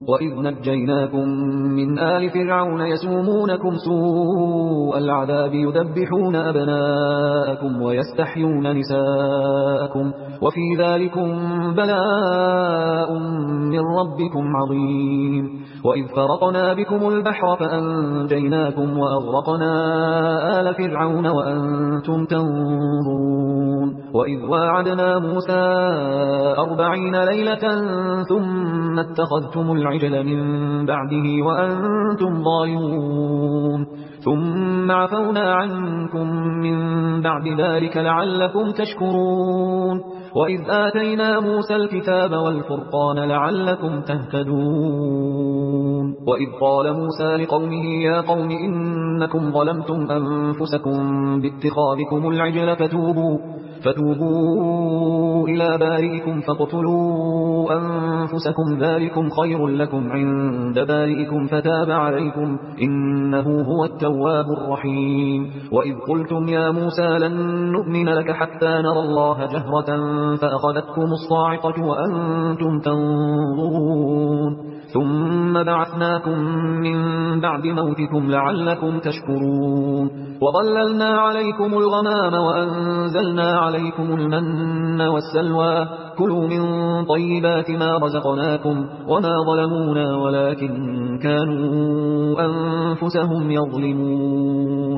وإذ نجيناكم من آل فرعون يسومونكم سوء العذاب يذبحون أبناءكم ويستحيون نساءكم وفي ذلكم بلاء من ربكم عظيم. وإذ فرقنا بكم البحر فأنجيناكم وأغرقنا آل فرعون وأنتم تنظرون. وإذ واعدنا موسى 40 ليلة ثم اتخذتم العجل من بعده وأنتم ظالمون ثم عفونا عنكم من بعد ذلك لعلكم تشكرون. وإذ آتينا موسى الكتاب والفرقان لعلكم تهتدون. وإذ قال موسى لقومه يا قوم إنكم ظلمتم أنفسكم باتخاذكم العجل فتوبوا إلى بارئكم فاقتلوا أنفسكم ذلكم خير لكم عند بارئكم فتاب عليكم إنه هو التواب الرحيم. وإذ قلتم يا موسى لن نؤمن لك حتى نرى الله جهرة فأخذتكم الصاعقة وأنتم تنظرون ثم بعثناكم من بعد موتكم لعلكم تشكرون. وظللنا عليكم الغمام وأنزلنا عليكم المن والسلوى كلوا من طيبات ما رزقناكم وما ظلمونا ولكن كانوا أنفسهم يظلمون.